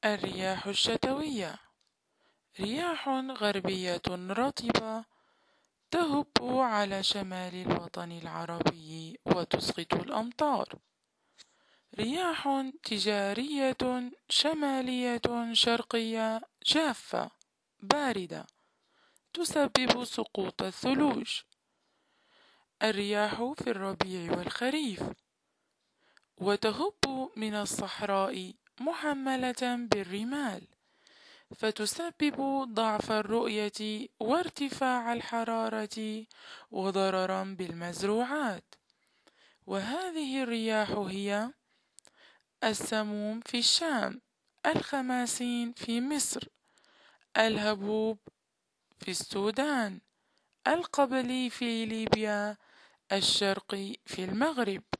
الرياح الشتوية رياح غربية رطبة تهب على شمال الوطن العربي وتسقط الأمطار. رياح تجارية شمالية شرقية جافة باردة تسبب سقوط الثلوج. الرياح في الربيع والخريف وتهب من الصحراء محملة بالرمال فتسبب ضعف الرؤية وارتفاع الحرارة وضررا بالمزروعات. وهذه الرياح هي السموم في الشام، الخماسين في مصر، الهبوب في السودان، القبلي في ليبيا، الشرقي في المغرب.